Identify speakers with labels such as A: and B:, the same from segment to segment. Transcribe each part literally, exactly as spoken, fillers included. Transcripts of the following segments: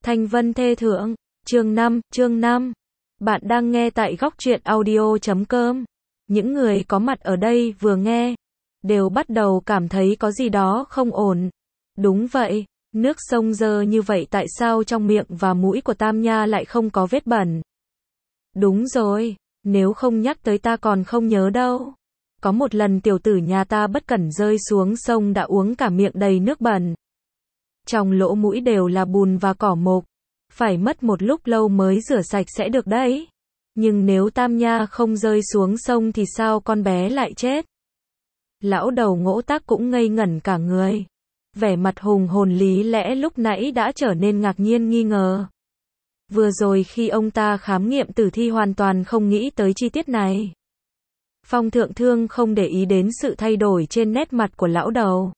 A: Thanh Vân Thê Thượng, chương năm, chương năm. Bạn đang nghe tại góc truyện audio chấm com. Những người có mặt ở đây vừa nghe, đều bắt đầu cảm thấy có gì đó không ổn. Đúng vậy, nước sông dơ như vậy tại sao trong miệng và mũi của Tam Nha lại không có vết bẩn? Đúng rồi, nếu không nhắc tới ta còn không nhớ đâu. Có một lần tiểu tử nhà ta bất cẩn rơi xuống sông đã uống cả miệng đầy nước bẩn. Trong lỗ mũi đều là bùn và cỏ mục. Phải mất một lúc lâu mới rửa sạch sẽ được đấy. Nhưng nếu Tam Nha không rơi xuống sông thì sao con bé lại chết? Lão đầu Ngỗ Tác cũng ngây ngẩn cả người. Vẻ mặt hùng hồn lý lẽ lúc nãy đã trở nên ngạc nhiên nghi ngờ. Vừa rồi khi ông ta khám nghiệm tử thi hoàn toàn không nghĩ tới chi tiết này. Phong Thượng Thương không để ý đến sự thay đổi trên nét mặt của lão đầu.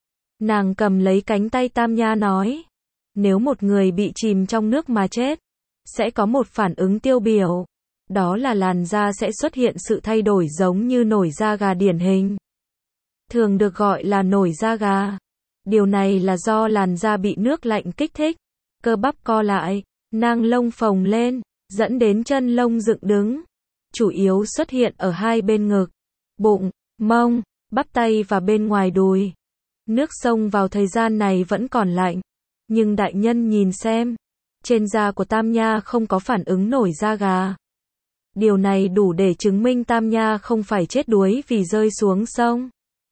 A: Nàng cầm lấy cánh tay Tam Nha nói, nếu một người bị chìm trong nước mà chết, sẽ có một phản ứng tiêu biểu, đó là làn da sẽ xuất hiện sự thay đổi giống như nổi da gà điển hình. Thường được gọi là nổi da gà. Điều này là do làn da bị nước lạnh kích thích, cơ bắp co lại, nang lông phồng lên, dẫn đến chân lông dựng đứng. Chủ yếu xuất hiện ở hai bên ngực, bụng, mông, bắp tay và bên ngoài đùi. Nước sông vào thời gian này vẫn còn lạnh, nhưng đại nhân nhìn xem, trên da của Tam Nha không có phản ứng nổi da gà. Điều này đủ để chứng minh Tam Nha không phải chết đuối vì rơi xuống sông.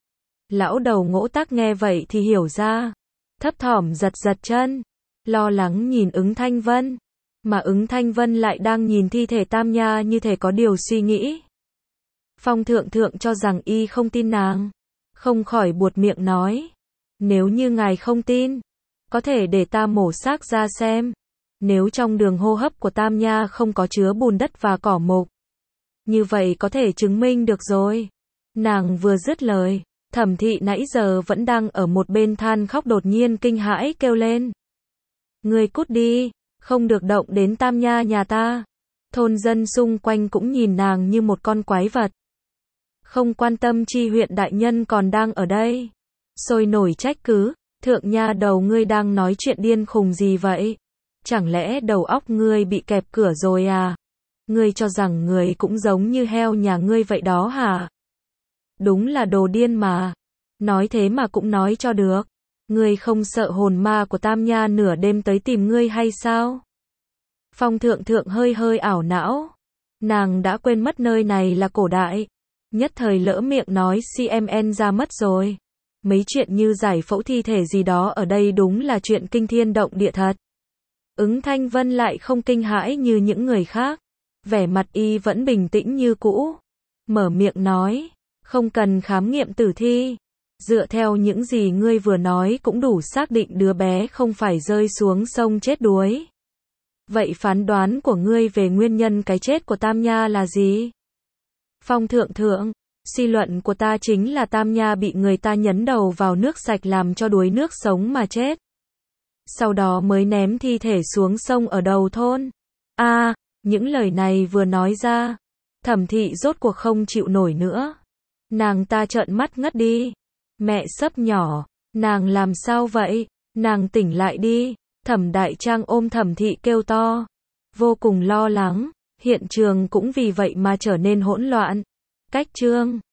A: Lão đầu Ngỗ Tác nghe vậy thì hiểu ra, thấp thỏm giật giật chân, lo lắng nhìn Ứng Thanh Vân, mà Ứng Thanh Vân lại đang nhìn thi thể Tam Nha như thể có điều suy nghĩ. Phong Thượng Thượng cho rằng y không tin nàng, không khỏi buột miệng nói, nếu như ngài không tin, có thể để ta mổ xác ra xem. Nếu trong đường hô hấp của Tam Nha không có chứa bùn đất và cỏ mục, như vậy có thể chứng minh được rồi. Nàng vừa dứt lời, Thẩm Thị nãy giờ vẫn đang ở một bên than khóc đột nhiên kinh hãi kêu lên. Ngươi cút đi, không được động đến Tam Nha nhà ta. Thôn dân xung quanh cũng nhìn nàng như một con quái vật. Không quan tâm chi huyện đại nhân còn đang ở đây. Sôi nổi trách cứ, thượng nha đầu ngươi đang nói chuyện điên khùng gì vậy? Chẳng lẽ đầu óc ngươi bị kẹp cửa rồi à? Ngươi cho rằng người cũng giống như heo nhà ngươi vậy đó hả? Đúng là đồ điên mà. Nói thế mà cũng nói cho được. Ngươi không sợ hồn ma của Tam Nha nửa đêm tới tìm ngươi hay sao? Phong Thượng Thượng hơi hơi ảo não. Nàng đã quên mất nơi này là cổ đại. Nhất thời lỡ miệng nói xê em en ra mất rồi. Mấy chuyện như giải phẫu thi thể gì đó ở đây đúng là chuyện kinh thiên động địa thật. Ứng Thanh Vân lại không kinh hãi như những người khác. Vẻ mặt y vẫn bình tĩnh như cũ. Mở miệng nói, không cần khám nghiệm tử thi. Dựa theo những gì ngươi vừa nói cũng đủ xác định đứa bé không phải rơi xuống sông chết đuối. Vậy phán đoán của ngươi về nguyên nhân cái chết của Tam Nha là gì? Phong Thượng Thượng, suy luận của ta chính là Tam Nha bị người ta nhấn đầu vào nước sạch làm cho đuối nước sống mà chết. Sau đó mới ném thi thể xuống sông ở đầu thôn. A, à, những lời này vừa nói ra, Thẩm Thị rốt cuộc không chịu nổi nữa. Nàng ta trợn mắt ngất đi. Mẹ sấp nhỏ, nàng làm sao vậy? Nàng tỉnh lại đi. Thẩm Đại Trang ôm Thẩm Thị kêu to, vô cùng lo lắng. Hiện trường cũng vì vậy mà trở nên hỗn loạn. Cách chương